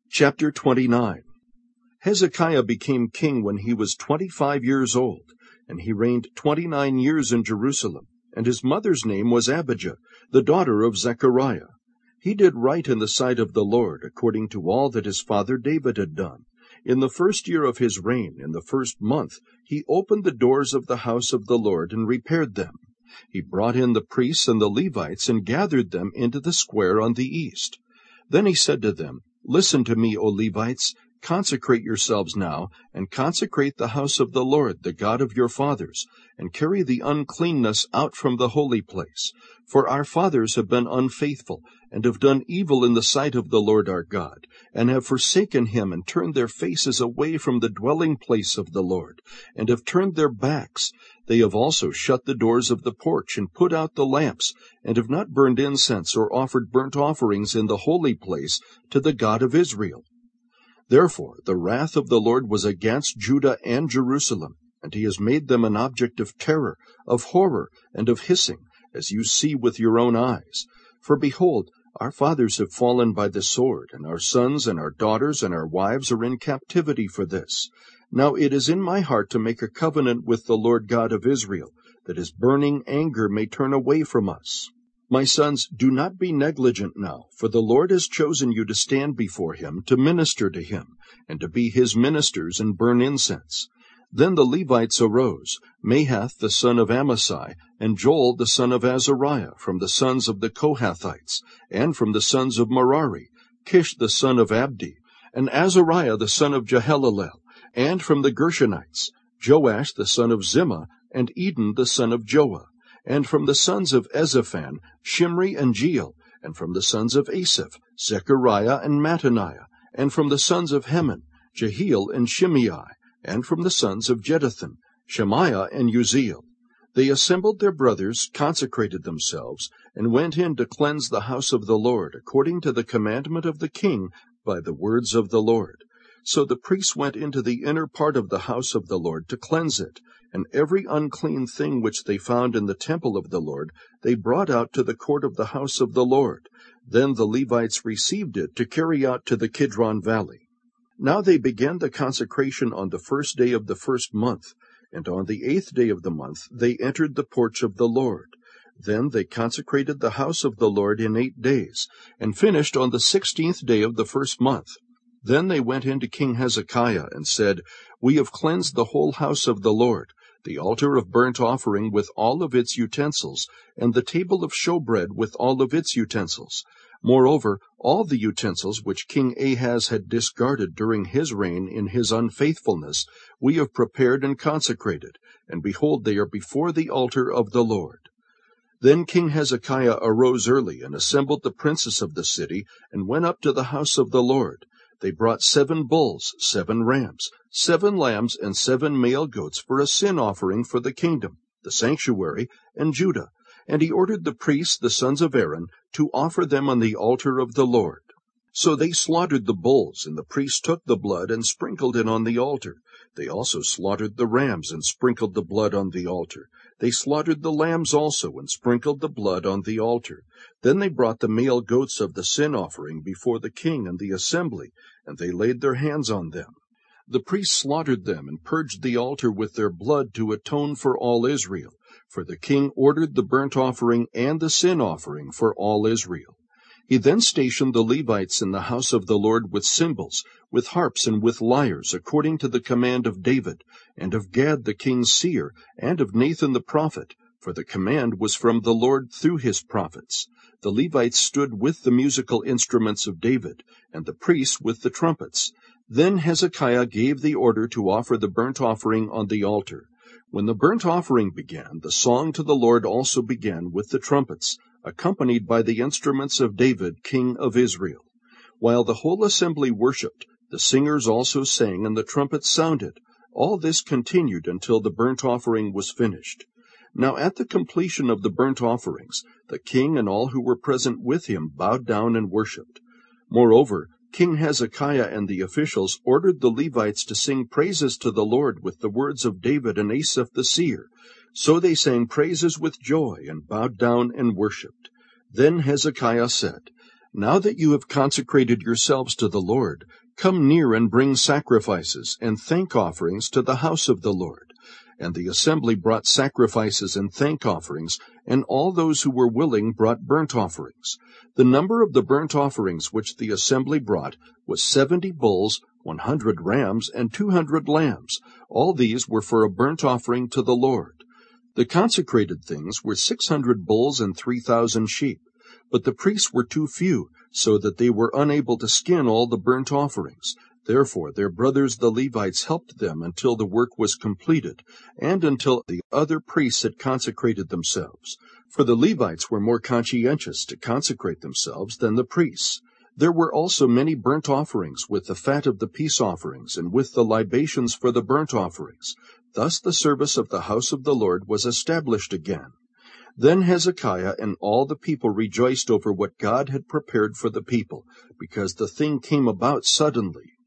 Chapter 29. Hezekiah became king when he was 25 years old, and he reigned 29 years in Jerusalem, and his mother's name was Abijah, the daughter of Zechariah. He did right in the sight of the Lord, according to all that his father David had done. In the first year of his reign, in the first month, he opened the doors of the house of the Lord and repaired them. He brought in the priests and the Levites and gathered them into the square on the east. Then he said to them, "Listen to me, O Levites, consecrate yourselves now, and consecrate the house of the Lord, the God of your fathers, and carry the uncleanness out from the holy place. For our fathers have been unfaithful, and have done evil in the sight of the Lord our God, and have forsaken him, and turned their faces away from the dwelling place of the Lord, and have turned their backs. They have also shut the doors of the porch, and put out the lamps, and have not burned incense or offered burnt offerings in the holy place to the God of Israel. Therefore the wrath of the Lord was against Judah and Jerusalem, and he has made them an object of terror, of horror, and of hissing, as you see with your own eyes. For behold, our fathers have fallen by the sword, and our sons and our daughters and our wives are in captivity for this. Now it is in my heart to make a covenant with the Lord God of Israel, that his burning anger may turn away from us. My sons, do not be negligent now, for the Lord has chosen you to stand before him, to minister to him, and to be his ministers and burn incense." Then the Levites arose, Mahath the son of Amasai, and Joel the son of Azariah, from the sons of the Kohathites, and from the sons of Merari, Kish the son of Abdi, and Azariah the son of Jehalelel, and from the Gershonites, Joash the son of Zimmah, and Eden the son of Joah, and from the sons of Ezaphan, Shimri and Jeiel, and from the sons of Asaph, Zechariah and Mattaniah, and from the sons of Heman, Jehiel and Shimei, and from the sons of Jeduthun, Shemaiah and Uzziel. They assembled their brothers, consecrated themselves, and went in to cleanse the house of the Lord, according to the commandment of the king, by the words of the Lord. So the priests went into the inner part of the house of the Lord to cleanse it, and every unclean thing which they found in the temple of the Lord they brought out to the court of the house of the Lord. Then the Levites received it to carry out to the Kidron valley. Now they began the consecration on the first day of the first month, and on the 8th day of the month they entered the porch of the Lord. Then they consecrated the house of the Lord in 8 days, and finished on the 16th day of the first month. Then they went in to King Hezekiah and said, "We have cleansed the whole house of the Lord, the altar of burnt offering with all of its utensils, and the table of showbread with all of its utensils. Moreover, all the utensils which King Ahaz had discarded during his reign in his unfaithfulness, we have prepared and consecrated, and behold, they are before the altar of the Lord." Then King Hezekiah arose early, and assembled the princes of the city, and went up to the house of the Lord. They brought 7 bulls, 7 rams, 7 lambs, and 7 male goats for a sin offering for the kingdom, the sanctuary, and Judah. And he ordered the priests, the sons of Aaron, to offer them on the altar of the Lord. So they slaughtered the bulls, and the priests took the blood and sprinkled it on the altar. They also slaughtered the rams and sprinkled the blood on the altar. They slaughtered the lambs also and sprinkled the blood on the altar. Then they brought the male goats of the sin offering before the king and the assembly, and they laid their hands on them. The priests slaughtered them and purged the altar with their blood to atone for all Israel, for the king ordered the burnt offering and the sin offering for all Israel. He then stationed the Levites in the house of the Lord with cymbals, with harps, and with lyres, according to the command of David, and of Gad the king's seer, and of Nathan the prophet, for the command was from the Lord through his prophets. The Levites stood with the musical instruments of David, and the priests with the trumpets. Then Hezekiah gave the order to offer the burnt offering on the altar. When the burnt offering began, the song to the Lord also began with the trumpets, accompanied by the instruments of David, king of Israel. While the whole assembly worshipped, the singers also sang, and the trumpets sounded. All this continued until the burnt offering was finished. Now at the completion of the burnt offerings, the king and all who were present with him bowed down and worshipped. Moreover, King Hezekiah and the officials ordered the Levites to sing praises to the Lord with the words of David and Asaph the seer. So they sang praises with joy and bowed down and worshipped. Then Hezekiah said, Now that you have consecrated yourselves to the Lord, come near and bring sacrifices and thank offerings to the house of the Lord. And the assembly brought sacrifices and thank offerings, and all those who were willing brought burnt offerings. The number of the burnt offerings which the assembly brought was 70 bulls, 100 rams, and 200 lambs. All these were for a burnt offering to the Lord. The consecrated things were 600 bulls and 3,000 sheep. But the priests were too few, so that they were unable to skin all the burnt offerings. Therefore their brothers the Levites helped them until the work was completed, and until the other priests had consecrated themselves. For the Levites were more conscientious to consecrate themselves than the priests. There were also many burnt offerings, with the fat of the peace offerings, and with the libations for the burnt offerings. Thus the service of the house of the Lord was established again. Then Hezekiah and all the people rejoiced over what God had prepared for the people, because the thing came about suddenly.